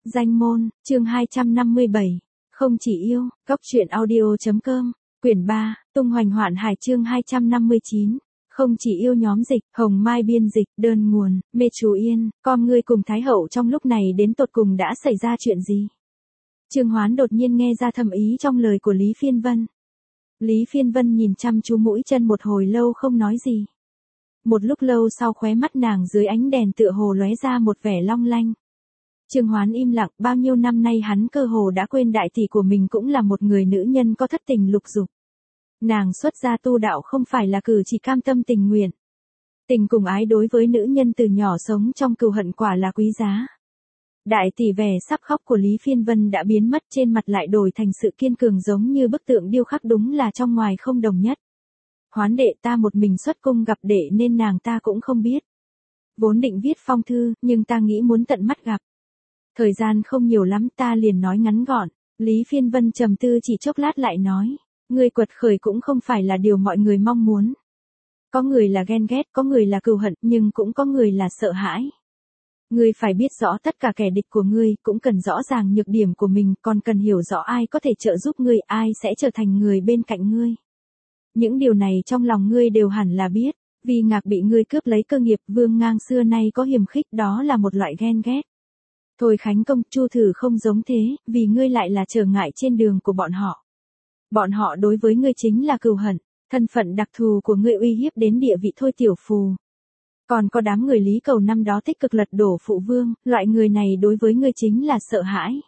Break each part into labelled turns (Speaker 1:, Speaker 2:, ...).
Speaker 1: Danh môn, chương 257. Không chỉ yêu, góc truyện audio.com, quyển 3, tung hoành hoạn hải chương 259. Không chỉ yêu nhóm dịch, Hồng Mai biên dịch, đơn nguồn, Mê Chú Yên, con ngươi cùng Thái Hậu trong lúc này đến tột cùng đã xảy ra chuyện gì? Trương Hoán đột nhiên nghe ra thâm ý trong lời của Lý Phiên Vân. Lý Phiên Vân nhìn chăm chú mũi chân một hồi lâu không nói gì. Một lúc lâu sau khóe mắt nàng dưới ánh đèn tựa hồ lóe ra một vẻ long lanh. Trương Hoán im lặng, bao nhiêu năm nay hắn cơ hồ đã quên đại tỷ của mình cũng là một người nữ nhân có thất tình lục dục. Nàng xuất gia tu đạo không phải là cử chỉ cam tâm tình nguyện. Tình cùng ái đối với nữ nhân từ nhỏ sống trong cừu hận quả là quý giá. Đại tỷ vẻ sắp khóc của Lý Phiên Vân đã biến mất, trên mặt lại đổi thành sự kiên cường giống như bức tượng điêu khắc, đúng là trong ngoài không đồng nhất. Hoán đệ, ta một mình xuất cung gặp đệ nên nàng ta cũng không biết. Vốn định viết phong thư, nhưng ta nghĩ muốn tận mắt gặp. Thời gian không nhiều lắm, ta liền nói ngắn gọn. Lý Phiên Vân trầm tư chỉ chốc lát lại nói, ngươi quật khởi cũng không phải là điều mọi người mong muốn. Có người là ghen ghét, có người là cừu hận, nhưng cũng có người là sợ hãi. Ngươi phải biết rõ tất cả kẻ địch của ngươi, cũng cần rõ ràng nhược điểm của mình, còn cần hiểu rõ ai có thể trợ giúp ngươi, ai sẽ trở thành người bên cạnh ngươi. Những điều này trong lòng ngươi đều hẳn là biết, vì Ngạc bị ngươi cướp lấy cơ nghiệp, Vương Ngang xưa nay có hiềm khích, đó là một loại ghen ghét. Thôi Khánh Công, Chu Thử không giống thế, vì ngươi lại là trở ngại trên đường của bọn họ. Bọn họ đối với ngươi chính là cừu hận, thân phận đặc thù của ngươi uy hiếp đến địa vị Thôi Tiểu Phù. Còn có đám người Lý Cầu năm đó tích cực lật đổ phụ vương, loại người này đối với ngươi chính là sợ hãi.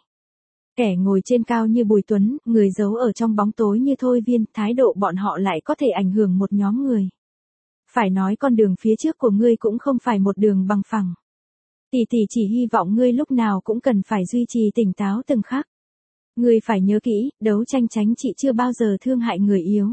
Speaker 1: Kẻ ngồi trên cao như Bùi Tuấn, người giấu ở trong bóng tối như Thôi Viên, thái độ bọn họ lại có thể ảnh hưởng một nhóm người. Phải nói con đường phía trước của ngươi cũng không phải một đường bằng phẳng. Tỷ tỷ chỉ hy vọng ngươi lúc nào cũng cần phải duy trì tỉnh táo từng khắc. Ngươi phải nhớ kỹ, đấu tranh chính trị chưa bao giờ thương hại người yếu.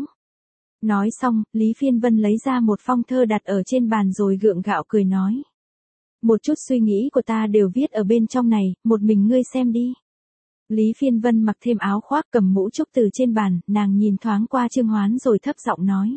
Speaker 1: Nói xong, Lý Phiên Vân lấy ra một phong thơ đặt ở trên bàn rồi gượng gạo cười nói. Một chút suy nghĩ của ta đều viết ở bên trong này, một mình ngươi xem đi. Lý Phiên Vân mặc thêm áo khoác cầm mũ trúc từ trên bàn, nàng nhìn thoáng qua Trương Hoán rồi thấp giọng nói.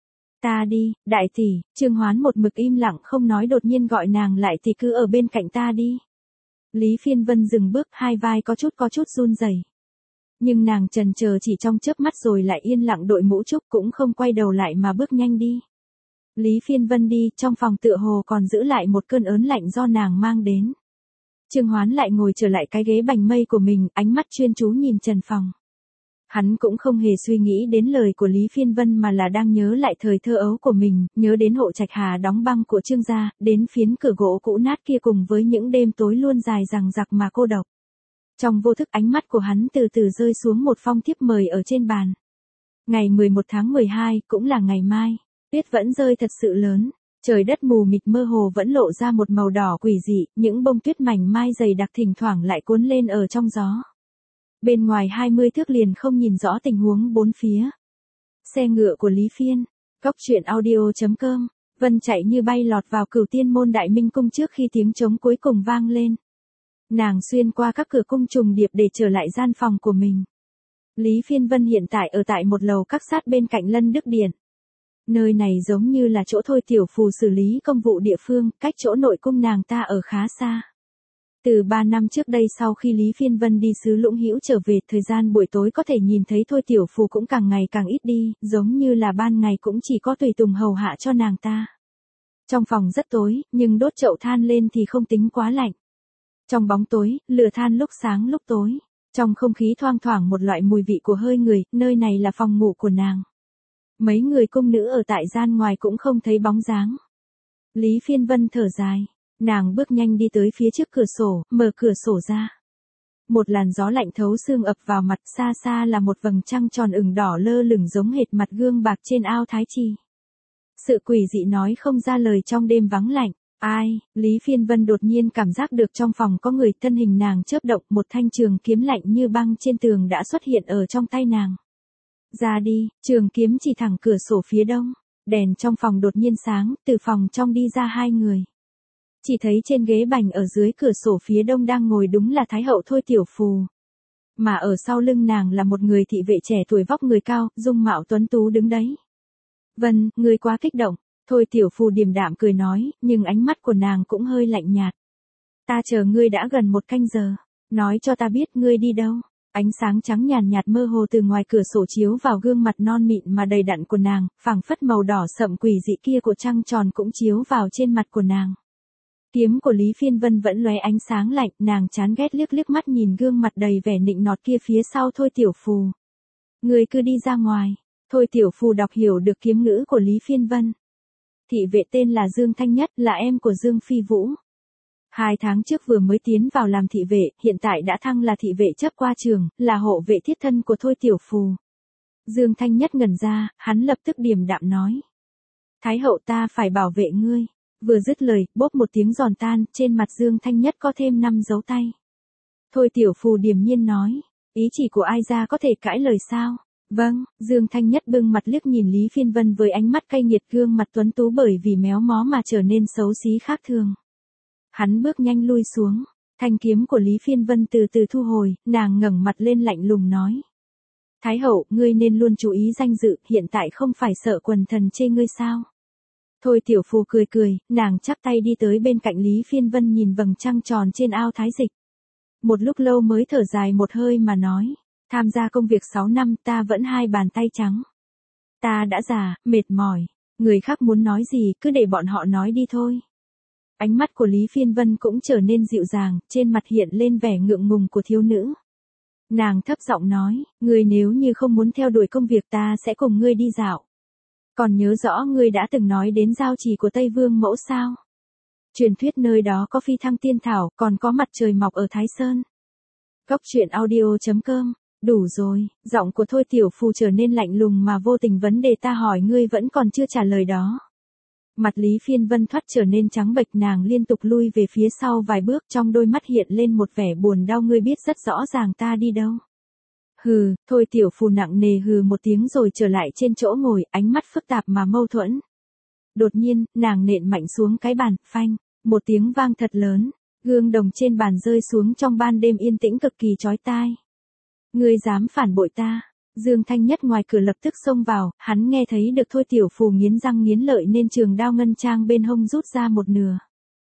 Speaker 1: Ta đi, đại tỷ. Trương Hoán một mực im lặng không nói, đột nhiên gọi nàng lại, thì cứ ở bên cạnh ta đi. Lý Phiên Vân dừng bước, hai vai có chút run rẩy. Nhưng nàng chần chờ chỉ trong chớp mắt rồi lại yên lặng đội mũ trúc, cũng không quay đầu lại mà bước nhanh đi. Lý Phiên Vân đi, trong phòng tựa hồ còn giữ lại một cơn ớn lạnh do nàng mang đến. Trương Hoán lại ngồi trở lại cái ghế bành mây của mình, ánh mắt chuyên chú nhìn trần phòng. Hắn cũng không hề suy nghĩ đến lời của Lý Phiên Vân mà là đang nhớ lại thời thơ ấu của mình, nhớ đến hộ trạch hà đóng băng của Trương gia, đến phiến cửa gỗ cũ nát kia cùng với những đêm tối luôn dài dằng dặc mà cô độc. Trong vô thức ánh mắt của hắn từ từ rơi xuống một phong thiếp mời ở trên bàn. Ngày 11 tháng 12, cũng là ngày mai, tuyết vẫn rơi thật sự lớn, trời đất mù mịt mơ hồ vẫn lộ ra một màu đỏ quỷ dị, những bông tuyết mảnh mai dày đặc thỉnh thoảng lại cuốn lên ở trong gió. Bên ngoài 20 thước liền không nhìn rõ tình huống bốn phía. Xe ngựa của Lý Phiên, góc truyện audio.com, Vân chạy như bay lọt vào Cửu Tiên môn Đại Minh cung trước khi tiếng trống cuối cùng vang lên. Nàng xuyên qua các cửa cung trùng điệp để trở lại gian phòng của mình. Lý Phiên Vân hiện tại ở tại một lầu các sát bên cạnh Lân Đức Điện. Nơi này giống như là chỗ Thôi Tiểu Phù xử lý công vụ địa phương, cách chỗ nội cung nàng ta ở khá xa. Từ 3 năm trước đây, sau khi Lý Phiên Vân đi xứ Lũng Hữu trở về, thời gian buổi tối có thể nhìn thấy Thôi Tiểu Phù cũng càng ngày càng ít đi, giống như là ban ngày cũng chỉ có tùy tùng hầu hạ cho nàng ta. Trong phòng rất tối, nhưng đốt chậu than lên thì không tính quá lạnh. Trong bóng tối, lửa than lúc sáng lúc tối. Trong không khí thoang thoảng một loại mùi vị của hơi người, nơi này là phòng ngủ của nàng. Mấy người cung nữ ở tại gian ngoài cũng không thấy bóng dáng. Lý Phiên Vân thở dài. Nàng bước nhanh đi tới phía trước cửa sổ, mở cửa sổ ra. Một làn gió lạnh thấu xương ập vào mặt, xa xa là một vầng trăng tròn ửng đỏ lơ lửng giống hệt mặt gương bạc trên ao Thái Chi. Sự quỷ dị nói không ra lời trong đêm vắng lạnh. Ai? Lý Phiên Vân đột nhiên cảm giác được trong phòng có người, thân hình nàng chớp động, một thanh trường kiếm lạnh như băng trên tường đã xuất hiện ở trong tay nàng. Ra đi, trường kiếm chỉ thẳng cửa sổ phía đông. Đèn trong phòng đột nhiên sáng, từ phòng trong đi ra hai người. Chỉ thấy trên ghế bành ở dưới cửa sổ phía đông đang ngồi đúng là Thái Hậu Thôi Tiểu Phù. Mà ở sau lưng nàng là một người thị vệ trẻ tuổi vóc người cao, dung mạo tuấn tú đứng đấy. Vân, ngươi quá kích động. Thôi Tiểu Phù điềm đạm cười nói, nhưng ánh mắt của nàng cũng hơi lạnh nhạt. Ta chờ ngươi đã gần 1 canh giờ. Nói cho ta biết ngươi đi đâu. Ánh sáng trắng nhàn nhạt mơ hồ từ ngoài cửa sổ chiếu vào gương mặt non mịn mà đầy đặn của nàng, phảng phất màu đỏ sậm quỷ dị kia của trăng tròn cũng chiếu vào trên mặt của nàng. Kiếm của Lý Phiên Vân vẫn lóe ánh sáng lạnh, nàng chán ghét liếc liếc mắt nhìn gương mặt đầy vẻ nịnh nọt kia phía sau Thôi Tiểu Phù. Ngươi cứ đi ra ngoài. Thôi Tiểu Phù đọc hiểu được kiếm ngữ của Lý Phiên Vân. Thị vệ tên là Dương Thanh Nhất, là em của Dương Phi Vũ. 2 tháng trước vừa mới tiến vào làm thị vệ, hiện tại đã thăng là thị vệ chấp qua trường, là hộ vệ thiết thân của Thôi Tiểu Phù. Dương Thanh Nhất ngẩn ra, hắn lập tức điềm đạm nói. Thái hậu ta phải bảo vệ ngươi. Vừa dứt lời, bốp một tiếng giòn tan, trên mặt Dương Thanh Nhất có thêm 5 dấu tay. Thôi Tiểu Phù điềm nhiên nói, ý chỉ của ai ra có thể cãi lời sao? Vâng, Dương Thanh Nhất bưng mặt liếc nhìn Lý Phiên Vân với ánh mắt cay nghiệt, gương mặt tuấn tú bởi vì méo mó mà trở nên xấu xí khác thường. Hắn bước nhanh lui xuống, thanh kiếm của Lý Phiên Vân từ từ thu hồi, nàng ngẩng mặt lên lạnh lùng nói. Thái hậu, ngươi nên luôn chú ý danh dự, hiện tại không phải sợ quần thần chê ngươi sao? Thôi Tiểu Phù cười cười, nàng chắp tay đi tới bên cạnh Lý Phiên Vân nhìn vầng trăng tròn trên ao thái dịch. Một lúc lâu mới thở dài một hơi mà nói, tham gia công việc 6 năm ta vẫn 2 bàn tay trắng. Ta đã già, mệt mỏi, người khác muốn nói gì cứ để bọn họ nói đi thôi. Ánh mắt của Lý Phiên Vân cũng trở nên dịu dàng, trên mặt hiện lên vẻ ngượng ngùng của thiếu nữ. Nàng thấp giọng nói, ngươi nếu như không muốn theo đuổi công việc ta sẽ cùng ngươi đi dạo. Còn nhớ rõ ngươi đã từng nói đến giao trì của Tây Vương Mẫu sao? Truyền thuyết nơi đó có phi thăng tiên thảo, còn có mặt trời mọc ở Thái Sơn. Cốc truyện audio.com. Đủ rồi, giọng của Thôi Tiểu Phù trở nên lạnh lùng mà vô tình, vấn đề ta hỏi ngươi vẫn còn chưa trả lời đó. Mặt Lý Phiên Vân thoát trở nên trắng bệch, nàng liên tục lui về phía sau vài bước, trong đôi mắt hiện lên một vẻ buồn đau, ngươi biết rất rõ ràng ta đi đâu. Hừ, Thôi Tiểu Phù nặng nề hừ một tiếng rồi trở lại trên chỗ ngồi, ánh mắt phức tạp mà mâu thuẫn. Đột nhiên, nàng nện mạnh xuống cái bàn, phanh, một tiếng vang thật lớn, gương đồng trên bàn rơi xuống trong ban đêm yên tĩnh cực kỳ chói tai. Ngươi dám phản bội ta? Dương Thanh Nhất ngoài cửa lập tức xông vào, hắn nghe thấy được Thôi Tiểu Phù nghiến răng nghiến lợi nên trường đao ngân trang bên hông rút ra một nửa.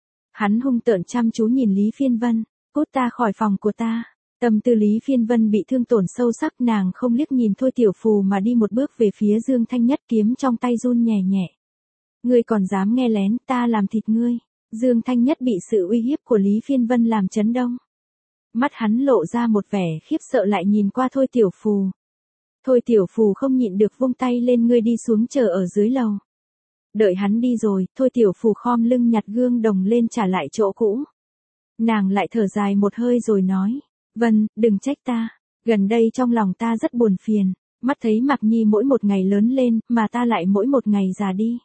Speaker 1: Hắn hung tợn chăm chú nhìn Lý Phiên Vân, cút ta khỏi phòng của ta. Tâm tư Lý Phiên Vân bị thương tổn sâu sắc, nàng không liếc nhìn Thôi Tiểu Phù mà đi một bước về phía Dương Thanh Nhất, kiếm trong tay run nhẹ nhẹ. Ngươi còn dám nghe lén, ta làm thịt ngươi. Dương Thanh Nhất bị sự uy hiếp của Lý Phiên Vân làm chấn động. Mắt hắn lộ ra một vẻ khiếp sợ, lại nhìn qua Thôi Tiểu Phù. Thôi Tiểu Phù không nhịn được vung tay lên, ngươi đi xuống chờ ở dưới lầu. Đợi hắn đi rồi, Thôi Tiểu Phù khom lưng nhặt gương đồng lên trả lại chỗ cũ. Nàng lại thở dài một hơi rồi nói, Vân, đừng trách ta, gần đây trong lòng ta rất buồn phiền, mắt thấy Mạc Nhi mỗi một ngày lớn lên, mà ta lại mỗi một ngày già đi.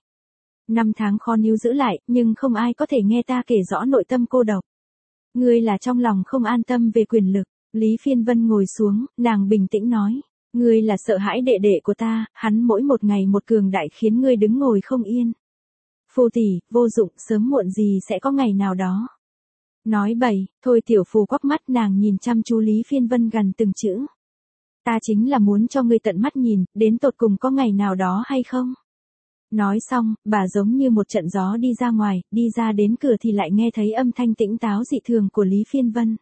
Speaker 1: 5 tháng khó níu giữ lại, nhưng không ai có thể nghe ta kể rõ nội tâm cô độc. Ngươi là trong lòng không an tâm về quyền lực. Lý Phiên Vân ngồi xuống, nàng bình tĩnh nói, ngươi là sợ hãi đệ đệ của ta, hắn mỗi một ngày một cường đại khiến ngươi đứng ngồi không yên. Phù tỷ, vô dụng, sớm muộn gì sẽ có ngày nào đó. Nói bậy, Thôi Tiểu Phù quắc mắt, nàng nhìn chăm chú Lý Phiên Vân gần từng chữ. Ta chính là muốn cho ngươi tận mắt nhìn, đến tột cùng có ngày nào đó hay không. Nói xong, bà giống như một trận gió đi ra ngoài, đi ra đến cửa thì lại nghe thấy âm thanh tĩnh táo dị thường của Lý Phiên Vân.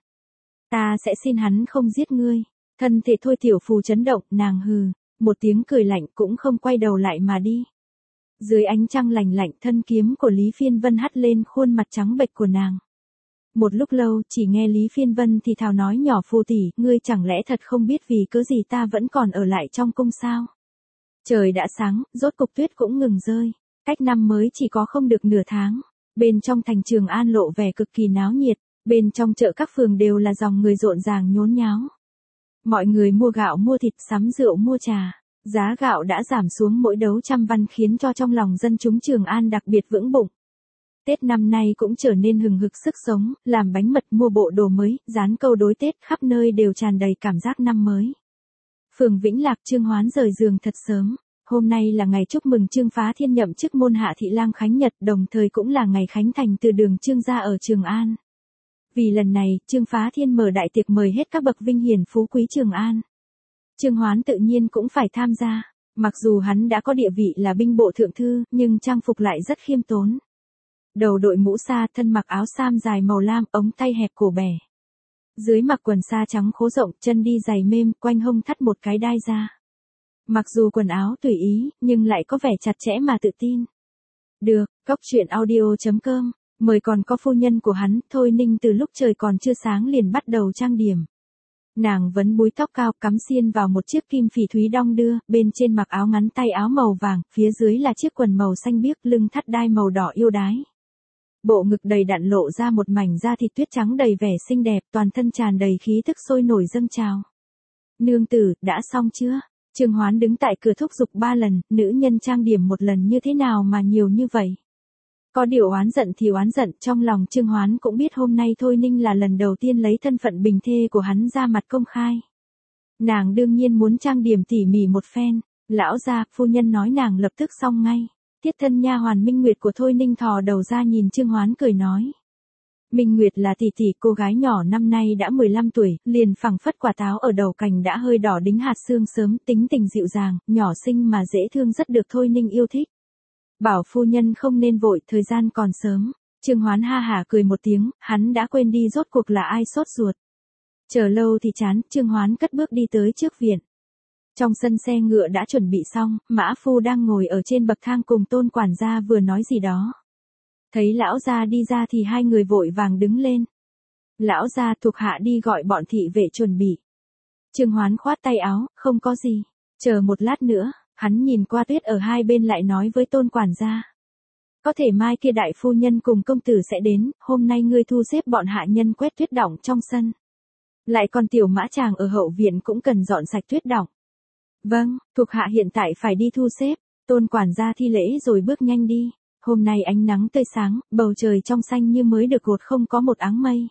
Speaker 1: Ta sẽ xin hắn không giết ngươi. Thân thể Thôi Tiểu Phù chấn động, nàng hừ, một tiếng cười lạnh cũng không quay đầu lại mà đi. Dưới ánh trăng lành lạnh, thân kiếm của Lý Phiên Vân hắt lên khuôn mặt trắng bệch của nàng. Một lúc lâu, chỉ nghe Lý Phiên Vân thì thào nói nhỏ, Phù tỷ, ngươi chẳng lẽ thật không biết vì cớ gì ta vẫn còn ở lại trong cung sao? Trời đã sáng, rốt cục tuyết cũng ngừng rơi. Cách năm mới chỉ có không được nửa tháng. Bên trong thành Trường An lộ vẻ cực kỳ náo nhiệt. Bên trong chợ các phường đều là dòng người rộn ràng nhốn nháo. Mọi người mua gạo mua thịt, sắm rượu mua trà. Giá gạo đã giảm xuống mỗi đấu trăm văn khiến cho trong lòng dân chúng Trường An đặc biệt vững bụng. Tết năm nay cũng trở nên hừng hực sức sống, làm bánh mật, mua bộ đồ mới, dán câu đối Tết, khắp nơi đều tràn đầy cảm giác năm mới. Phường Vĩnh Lạc, Trương Hoán rời giường thật sớm. Hôm nay là ngày chúc mừng Trương Phá Thiên nhậm chức môn hạ thị lang khánh nhật, đồng thời cũng là ngày khánh thành từ đường Trương gia ở Trường An. Vì lần này, Trương Phá Thiên mở đại tiệc mời hết các bậc vinh hiển phú quý Trường An. Trương Hoán tự nhiên cũng phải tham gia. Mặc dù hắn đã có địa vị là binh bộ thượng thư, nhưng trang phục lại rất khiêm tốn. Đầu đội mũ sa, thân mặc áo sam dài màu lam, ống tay hẹp cổ bẻ. Dưới mặc quần sa trắng khố rộng, chân đi giày mềm, quanh hông thắt một cái đai da. Mặc dù quần áo tùy ý, nhưng lại có vẻ chặt chẽ mà tự tin. Được, Cóc Truyện Audio.com, mời. Còn có phu nhân của hắn, Thôi Ninh từ lúc trời còn chưa sáng liền bắt đầu trang điểm. Nàng vấn búi tóc cao, cắm xiên vào một chiếc kim phỉ thúy đong đưa, bên trên mặc áo ngắn tay áo màu vàng, phía dưới là chiếc quần màu xanh biếc, lưng thắt đai màu đỏ yêu đái. Bộ ngực đầy đặn lộ ra một mảnh da thịt tuyết trắng đầy vẻ xinh đẹp, toàn thân tràn đầy khí thức sôi nổi dâng trào. Nương tử, đã xong chưa? Trương Hoán đứng tại cửa thúc giục 3 lần, nữ nhân trang điểm một lần như thế nào mà nhiều như vậy? Có điều oán giận thì oán giận, trong lòng Trương Hoán cũng biết hôm nay Thôi Ninh là lần đầu tiên lấy thân phận bình thê của hắn ra mặt công khai. Nàng đương nhiên muốn trang điểm tỉ mỉ một phen, lão gia, phu nhân nói nàng lập tức xong ngay. Tiết thân nha hoàn Minh Nguyệt của Thôi Ninh thò đầu ra nhìn Trương Hoán cười nói. Minh Nguyệt là tỷ tỷ, cô gái nhỏ năm nay đã 15 tuổi, liền phẳng phất quả táo ở đầu cành đã hơi đỏ đính hạt xương sớm, tính tình dịu dàng, nhỏ xinh mà dễ thương, rất được Thôi Ninh yêu thích. Bảo phu nhân không nên vội, thời gian còn sớm. Trương Hoán ha hả cười một tiếng, hắn đã quên đi rốt cuộc là ai sốt ruột. Chờ lâu thì chán, Trương Hoán cất bước đi tới trước viện. Trong sân xe ngựa đã chuẩn bị xong, mã phu đang ngồi ở trên bậc thang cùng Tôn quản gia vừa nói gì đó. Thấy lão gia đi ra thì hai người vội vàng đứng lên. Lão gia, thuộc hạ đi gọi bọn thị vệ chuẩn bị. Trương Hoán khoát tay áo, không có gì. Chờ một lát nữa, hắn nhìn qua tuyết ở hai bên lại nói với Tôn quản gia. Có thể mai kia đại phu nhân cùng công tử sẽ đến, hôm nay ngươi thu xếp bọn hạ nhân quét tuyết đọng trong sân. Lại còn tiểu mã chàng ở hậu viện cũng cần dọn sạch tuyết đọng. Vâng, thuộc hạ hiện tại phải đi thu xếp. Tôn quản gia thi lễ rồi bước nhanh đi. Hôm nay ánh nắng tươi sáng, bầu trời trong xanh như mới được gột, không có một áng mây.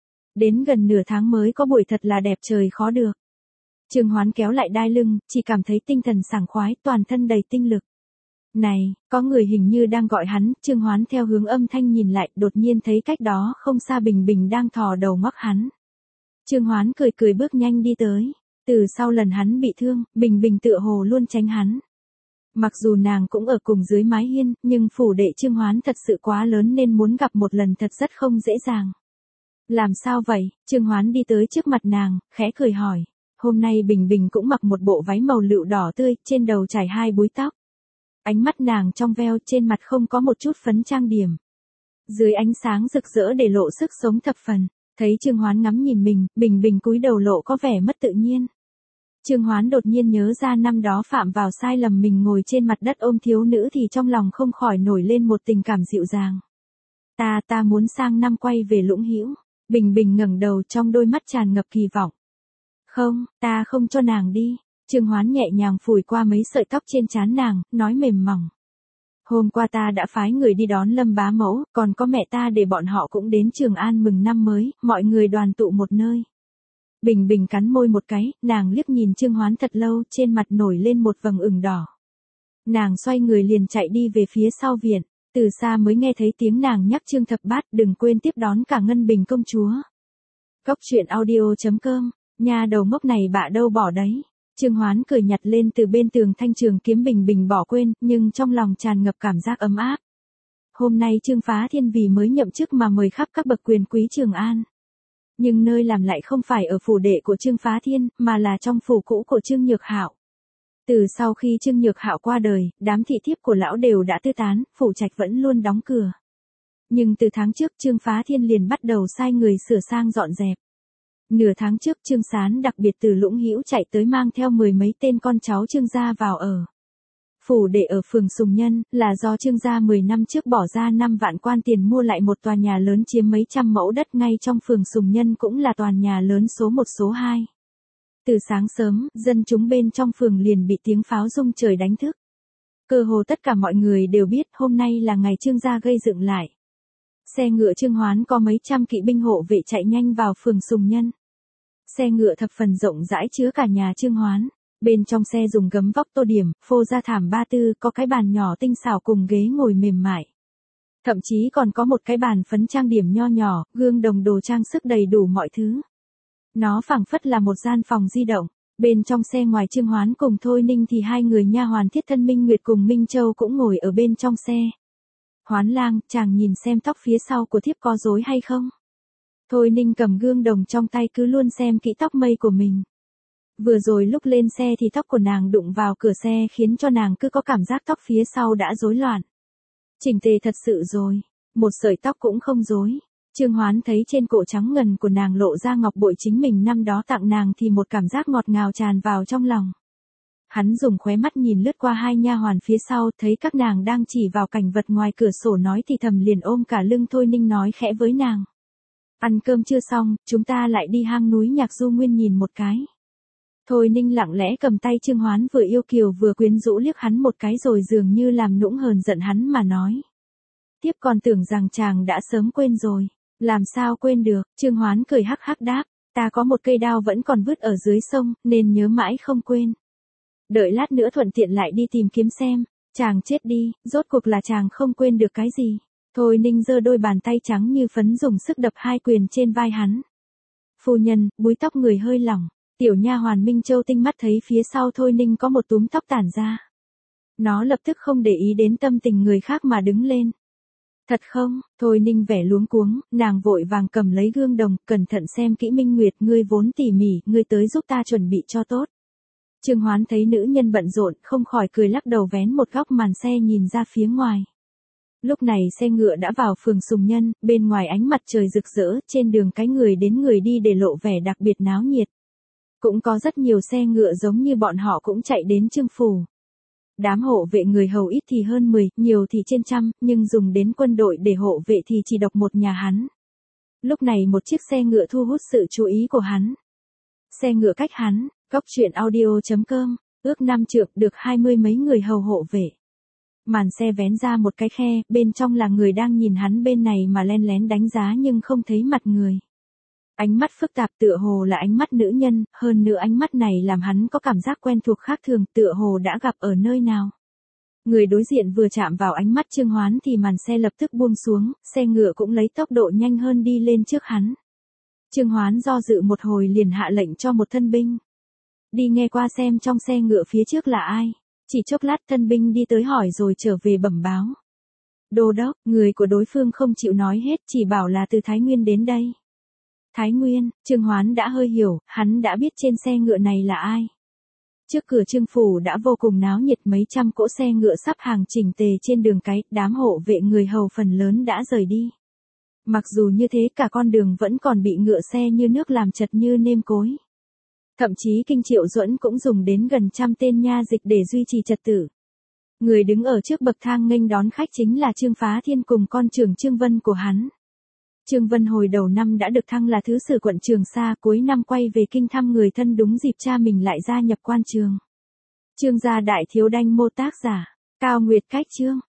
Speaker 1: Đến gần nửa tháng mới có buổi thật là đẹp trời khó được. Trương Hoán kéo lại đai lưng, chỉ cảm thấy tinh thần sảng khoái, toàn thân đầy tinh lực. Này, có người hình như đang gọi hắn. Trương Hoán theo hướng âm thanh nhìn lại, đột nhiên thấy cách đó không xa Bình Bình đang thò đầu ngoắc hắn. Trương Hoán cười cười bước nhanh đi tới. Từ sau lần hắn bị thương, Bình Bình tựa hồ luôn tránh hắn. Mặc dù nàng cũng ở cùng dưới mái hiên, nhưng phủ đệ Trương Hoán thật sự quá lớn nên muốn gặp một lần thật rất không dễ dàng. Làm sao vậy? Trương Hoán đi tới trước mặt nàng, khẽ cười hỏi. Hôm nay Bình Bình cũng mặc một bộ váy màu lựu đỏ tươi, trên đầu trải 2 búi tóc. Ánh mắt nàng trong veo, trên mặt không có một chút phấn trang điểm. Dưới ánh sáng rực rỡ để lộ sức sống thập phần. Thấy Trương Hoán ngắm nhìn mình, Bình Bình cúi đầu lộ có vẻ mất tự nhiên. Trương Hoán đột nhiên nhớ ra năm đó phạm vào sai lầm mình ngồi trên mặt đất ôm thiếu nữ thì trong lòng không khỏi nổi lên một tình cảm dịu dàng. Ta muốn sang năm quay về Lũng Hữu. Bình Bình ngẩng đầu, trong đôi mắt tràn ngập kỳ vọng. Không, ta không cho nàng đi. Trương Hoán nhẹ nhàng phủi qua mấy sợi tóc trên trán nàng, nói mềm mỏng. Hôm qua ta đã phái người đi đón Lâm bá mẫu, còn có mẹ ta để bọn họ cũng đến Trường An mừng năm mới, mọi người đoàn tụ một nơi. Bình Bình cắn môi một cái, nàng liếc nhìn Trương Hoán thật lâu, trên mặt nổi lên một vầng ửng đỏ. Nàng xoay người liền chạy đi về phía sau viện, từ xa mới nghe thấy tiếng nàng nhắc Trương Thập Bát đừng quên tiếp đón cả Ngân Bình công chúa. Cóc Truyện Audio.com, nhà đầu ngốc này bạ đâu bỏ đấy. Trương Hoán cười nhặt lên từ bên tường thanh trường kiếm Bình Bình bỏ quên, nhưng trong lòng tràn ngập cảm giác ấm áp. Hôm nay Trương Phá Thiên vì mới nhậm chức mà mời khắp các bậc quyền quý Trường An. Nhưng nơi làm lại không phải ở phủ đệ của Trương Phá Thiên, mà là trong phủ cũ của Trương Nhược Hạo. Từ sau khi Trương Nhược Hạo qua đời, đám thị thiếp của lão đều đã tư tán, phủ trạch vẫn luôn đóng cửa. Nhưng từ tháng trước Trương Phá Thiên liền bắt đầu sai người sửa sang dọn dẹp. Nửa tháng trước Trương Sán đặc biệt từ Lũng Hữu chạy tới mang theo 10 mấy tên con cháu Trương gia vào ở. Phủ đệ ở phường Sùng Nhân, là do Trương gia 10 năm trước bỏ ra 5 vạn quan tiền mua lại một tòa nhà lớn chiếm mấy trăm mẫu đất ngay trong phường Sùng Nhân, cũng là tòa nhà lớn số 1 số 2. Từ sáng sớm, dân chúng bên trong phường liền bị tiếng pháo rung trời đánh thức. Cơ hồ tất cả mọi người đều biết hôm nay là ngày Trương gia gây dựng lại. Xe ngựa Trương Hoán có mấy trăm kỵ binh hộ vệ chạy nhanh vào phường Sùng Nhân. Xe ngựa thập phần rộng rãi chứa cả nhà Trương Hoán. Bên trong xe dùng gấm vóc tô điểm, phô ra thảm ba tư, có cái bàn nhỏ tinh xảo cùng ghế ngồi mềm mại. Thậm chí còn có một cái bàn phấn trang điểm nho nhỏ, gương đồng đồ trang sức đầy đủ mọi thứ. Nó phảng phất là một gian phòng di động. Bên trong xe ngoài Trương Hoán cùng Thôi Ninh thì hai người nha hoàn Thiết Thân Minh Nguyệt cùng Minh Châu cũng ngồi ở bên trong xe. Hoán lang, chàng nhìn xem tóc phía sau của thiếp có rối hay không? Thôi Ninh cầm gương đồng trong tay cứ luôn xem kỹ tóc mây của mình. Vừa rồi lúc lên xe thì tóc của nàng đụng vào cửa xe khiến cho nàng cứ có cảm giác tóc phía sau đã rối loạn. Chỉnh tề thật sự rồi, một sợi tóc cũng không rối. Trương Hoán thấy trên cổ trắng ngần của nàng lộ ra ngọc bội chính mình năm đó tặng nàng thì một cảm giác ngọt ngào tràn vào trong lòng. Hắn dùng khóe mắt nhìn lướt qua hai nha hoàn phía sau, thấy các nàng đang chỉ vào cảnh vật ngoài cửa sổ nói thì thầm liền ôm cả lưng Thôi Ninh nói khẽ với nàng. Ăn cơm chưa xong, chúng ta lại đi hang núi Nhạc Du Nguyên nhìn một cái. Thôi Ninh lặng lẽ cầm tay Trương Hoán vừa yêu kiều vừa quyến rũ liếc hắn một cái rồi dường như làm nũng hờn giận hắn mà nói. Tiếp còn tưởng rằng chàng đã sớm quên rồi. Làm sao quên được, Trương Hoán cười hắc hắc đáp, ta có một cây đao vẫn còn vứt ở dưới sông, nên nhớ mãi không quên. Đợi lát nữa thuận tiện lại đi tìm kiếm xem, chàng chết đi, rốt cuộc là chàng không quên được cái gì. Thôi Ninh giơ đôi bàn tay trắng như phấn dùng sức đập hai quyền trên vai hắn. Phu nhân, búi tóc người hơi lỏng, tiểu nha hoàn Minh Châu tinh mắt thấy phía sau Thôi Ninh có một túm tóc tản ra. Nó lập tức không để ý đến tâm tình người khác mà đứng lên. Thật không? Thôi Ninh vẻ luống cuống, nàng vội vàng cầm lấy gương đồng, cẩn thận xem kỹ Minh Nguyệt, ngươi vốn tỉ mỉ, ngươi tới giúp ta chuẩn bị cho tốt. Trương Hoán thấy nữ nhân bận rộn, không khỏi cười lắc đầu vén một góc màn xe nhìn ra phía ngoài. Lúc này xe ngựa đã vào phường Sùng Nhân, bên ngoài ánh mặt trời rực rỡ, trên đường cái người đến người đi để lộ vẻ đặc biệt náo nhiệt. Cũng có rất nhiều xe ngựa giống như bọn họ cũng chạy đến Trương phủ. Đám hộ vệ người hầu ít thì hơn 10, nhiều thì trên trăm, nhưng dùng đến quân đội để hộ vệ thì chỉ độc một nhà hắn. Lúc này một chiếc xe ngựa thu hút sự chú ý của hắn. Xe ngựa cách hắn, góc truyện audio.com, ước 5 trượng được 20 mấy người hầu hộ vệ. Màn xe vén ra một cái khe, bên trong là người đang nhìn hắn bên này mà len lén đánh giá nhưng không thấy mặt người. Ánh mắt phức tạp tựa hồ là ánh mắt nữ nhân, hơn nữa ánh mắt này làm hắn có cảm giác quen thuộc khác thường tựa hồ đã gặp ở nơi nào. Người đối diện vừa chạm vào ánh mắt Trương Hoán thì màn xe lập tức buông xuống, xe ngựa cũng lấy tốc độ nhanh hơn đi lên trước hắn. Trương Hoán do dự một hồi liền hạ lệnh cho một thân binh. Đi nghe qua xem trong xe ngựa phía trước là ai. Chỉ chốc lát thân binh đi tới hỏi rồi trở về bẩm báo. Đô đốc, người của đối phương không chịu nói hết, chỉ bảo là từ Thái Nguyên đến đây. Thái Nguyên, Trương Hoán đã hơi hiểu, hắn đã biết trên xe ngựa này là ai. Trước cửa Trương phủ đã vô cùng náo nhiệt, mấy trăm cỗ xe ngựa sắp hàng chỉnh tề trên đường cái, đám hộ vệ người hầu phần lớn đã rời đi. Mặc dù như thế cả con đường vẫn còn bị ngựa xe như nước làm chật như nêm cối. Thậm chí Kinh Triệu Duẫn cũng dùng đến gần trăm tên nha dịch để duy trì trật tự. Người đứng ở trước bậc thang nghênh đón khách chính là Trương Phá Thiên cùng con trưởng Trương Vân của hắn. Trương Vân hồi đầu năm đã được thăng là thứ sử quận Trường Sa, cuối năm quay về kinh thăm người thân đúng dịp cha mình lại gia nhập quan trường. Trương gia đại thiếu đanh mô tác giả, Cao Nguyệt Cách Trương,